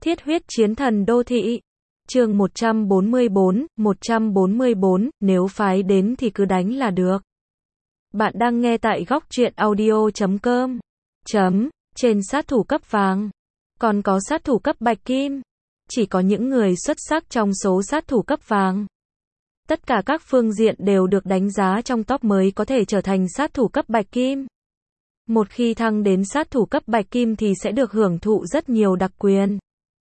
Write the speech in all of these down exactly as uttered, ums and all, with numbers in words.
Thiết huyết chiến thần đô thị. Chương một trăm bốn mươi bốn, một trăm bốn mươi bốn, nếu phái đến thì cứ đánh là được. Bạn đang nghe tại góc truyện audio chấm com. Chấm, trên sát thủ cấp vàng. Còn có sát thủ cấp bạch kim. Chỉ có những người xuất sắc trong số sát thủ cấp vàng. Tất cả các phương diện đều được đánh giá trong top mới có thể trở thành sát thủ cấp bạch kim. Một khi thăng đến sát thủ cấp bạch kim thì sẽ được hưởng thụ rất nhiều đặc quyền.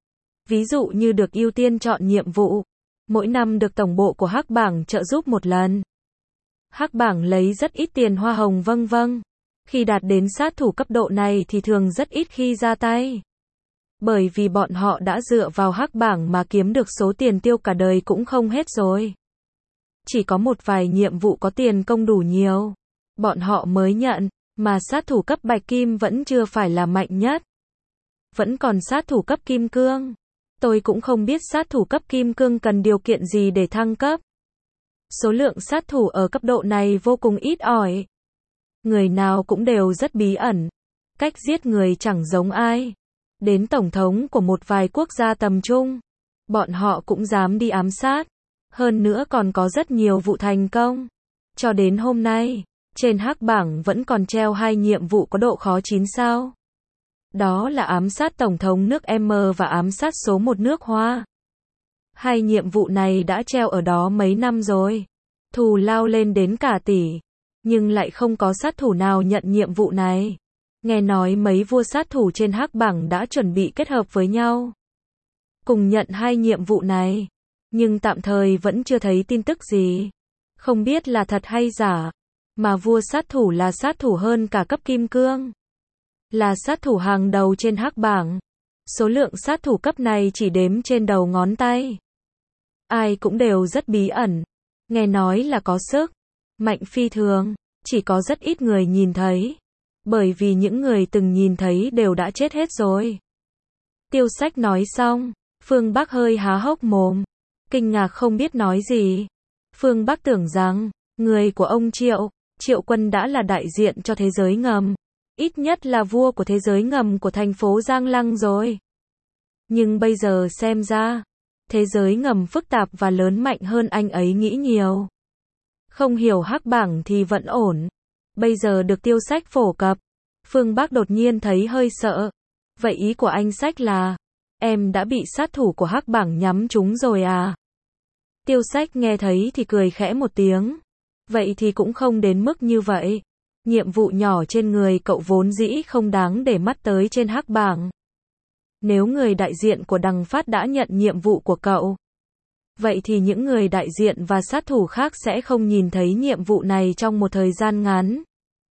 Ví dụ như được ưu tiên chọn nhiệm vụ. Mỗi năm được tổng bộ của Hắc Bảng trợ giúp một lần. Hắc Bảng lấy rất ít tiền hoa hồng vân vân. Khi đạt đến sát thủ cấp độ này thì thường rất ít khi ra tay. Bởi vì bọn họ đã dựa vào Hắc Bảng mà kiếm được số tiền tiêu cả đời cũng không hết rồi. Chỉ có một vài nhiệm vụ có tiền công đủ nhiều. Bọn họ mới nhận, mà sát thủ cấp bạch kim vẫn chưa phải là mạnh nhất. Vẫn còn sát thủ cấp kim cương. Tôi cũng không biết sát thủ cấp kim cương cần điều kiện gì để thăng cấp. Số lượng sát thủ ở cấp độ này vô cùng ít ỏi. Người nào cũng đều rất bí ẩn. Cách giết người chẳng giống ai. Đến tổng thống của một vài quốc gia tầm trung, bọn họ cũng dám đi ám sát. Hơn nữa còn có rất nhiều vụ thành công. Cho đến hôm nay, trên Hắc Bảng vẫn còn treo hai nhiệm vụ có độ khó chín sao. Đó là ám sát tổng thống nước M và ám sát số một nước Hoa. Hai nhiệm vụ này đã treo ở đó mấy năm rồi. Thù lao lên đến cả tỷ. Nhưng lại không có sát thủ nào nhận nhiệm vụ này. Nghe nói mấy vua sát thủ trên Hắc Bảng đã chuẩn bị kết hợp với nhau. Cùng nhận hai nhiệm vụ này. Nhưng tạm thời vẫn chưa thấy tin tức gì. Không biết là thật hay giả. Mà vua sát thủ là sát thủ hơn cả cấp kim cương. Là sát thủ hàng đầu trên Hắc Bảng. Số lượng sát thủ cấp này chỉ đếm trên đầu ngón tay. Ai cũng đều rất bí ẩn. Nghe nói là có sức mạnh phi thường. Chỉ có rất ít người nhìn thấy. Bởi vì những người từng nhìn thấy đều đã chết hết rồi. Tiêu Sách nói xong. Phương Bắc hơi há hốc mồm. Kinh ngạc không biết nói gì. Phương Bắc tưởng rằng, người của ông Triệu, Triệu Quân đã là đại diện cho thế giới ngầm. Ít nhất là vua của thế giới ngầm của thành phố Giang Lăng rồi. Nhưng bây giờ xem ra, thế giới ngầm phức tạp và lớn mạnh hơn anh ấy nghĩ nhiều. Không hiểu Hắc Bảng thì vẫn ổn. Bây giờ được Tiêu Sách phổ cập. Phương Bắc đột nhiên thấy hơi sợ. Vậy ý của anh Sách là, em đã bị sát thủ của Hắc Bảng nhắm trúng rồi à? Tiêu Sách nghe thấy thì cười khẽ một tiếng. Vậy thì cũng không đến mức như vậy. Nhiệm vụ nhỏ trên người cậu vốn dĩ không đáng để mắt tới trên Hắc Bảng. Nếu người đại diện của Đằng Phát đã nhận nhiệm vụ của cậu, vậy thì những người đại diện và sát thủ khác sẽ không nhìn thấy nhiệm vụ này trong một thời gian ngắn.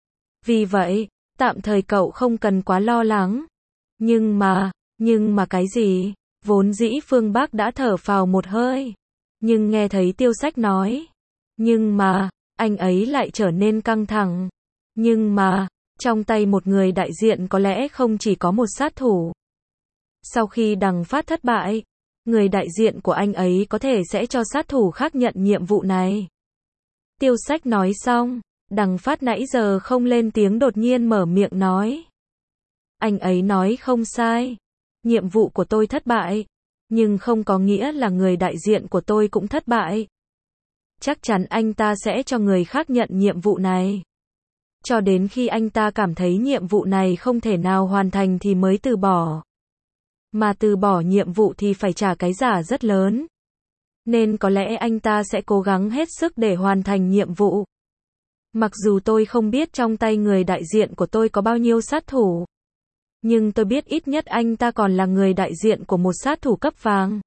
Vì vậy, tạm thời cậu không cần quá lo lắng. Nhưng mà, nhưng mà cái gì? Vốn dĩ Phương Bắc đã thở phào một hơi. Nhưng nghe thấy Tiêu Sách nói. Nhưng mà, anh ấy lại trở nên căng thẳng. Nhưng mà, trong tay một người đại diện có lẽ không chỉ có một sát thủ. Sau khi Đằng Phát thất bại, người đại diện của anh ấy có thể sẽ cho sát thủ khác nhận nhiệm vụ này. Tiêu Sách nói xong, Đằng Phát nãy giờ không lên tiếng đột nhiên mở miệng nói. Anh ấy nói không sai. Nhiệm vụ của tôi thất bại. Nhưng không có nghĩa là người đại diện của tôi cũng thất bại. Chắc chắn anh ta sẽ cho người khác nhận nhiệm vụ này. Cho đến khi anh ta cảm thấy nhiệm vụ này không thể nào hoàn thành thì mới từ bỏ. Mà từ bỏ nhiệm vụ thì phải trả cái giá rất lớn. Nên có lẽ anh ta sẽ cố gắng hết sức để hoàn thành nhiệm vụ. Mặc dù tôi không biết trong tay người đại diện của tôi có bao nhiêu sát thủ. Nhưng tôi biết ít nhất anh ta còn là người đại diện của một sát thủ cấp vàng.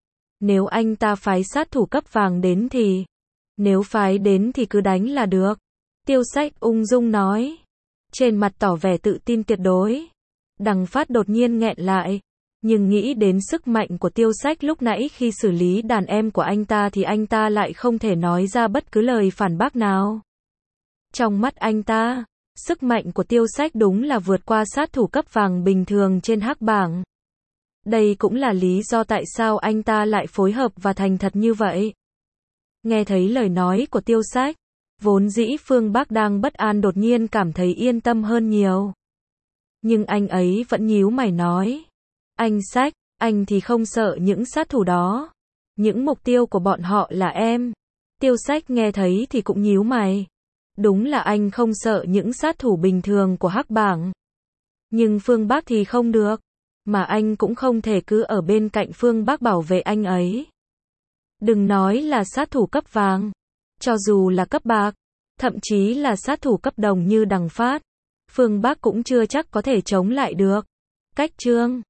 Nếu anh ta phái sát thủ cấp vàng đến thì... Nếu phái đến thì cứ đánh là được. Tiêu Sách ung dung nói. Trên mặt tỏ vẻ tự tin tuyệt đối. Đằng Phát đột nhiên nghẹn lại. Nhưng nghĩ đến sức mạnh của Tiêu Sách lúc nãy khi xử lý đàn em của anh ta thì anh ta lại không thể nói ra bất cứ lời phản bác nào. Trong mắt anh ta, sức mạnh của Tiêu Sách đúng là vượt qua sát thủ cấp vàng bình thường trên Hắc Bảng. Đây cũng là lý do tại sao anh ta lại phối hợp và thành thật như vậy. Nghe thấy lời nói của Tiêu Sách, vốn dĩ Phương Bắc đang bất an đột nhiên cảm thấy yên tâm hơn nhiều. Nhưng anh ấy vẫn nhíu mày nói. Anh Sách, Anh thì không sợ những sát thủ đó. Những mục tiêu của bọn họ là em. Tiêu Sách nghe thấy thì cũng nhíu mày. Đúng là anh không sợ những sát thủ bình thường của Hắc Bảng. Nhưng Phương Bắc thì không được. Mà anh cũng không thể cứ ở bên cạnh Phương Bắc bảo vệ anh ấy. Đừng nói là sát thủ cấp vàng. Cho dù là cấp bạc, thậm chí là sát thủ cấp đồng như Đằng Phát, Phương Bắc cũng chưa chắc có thể chống lại được. Cách Trương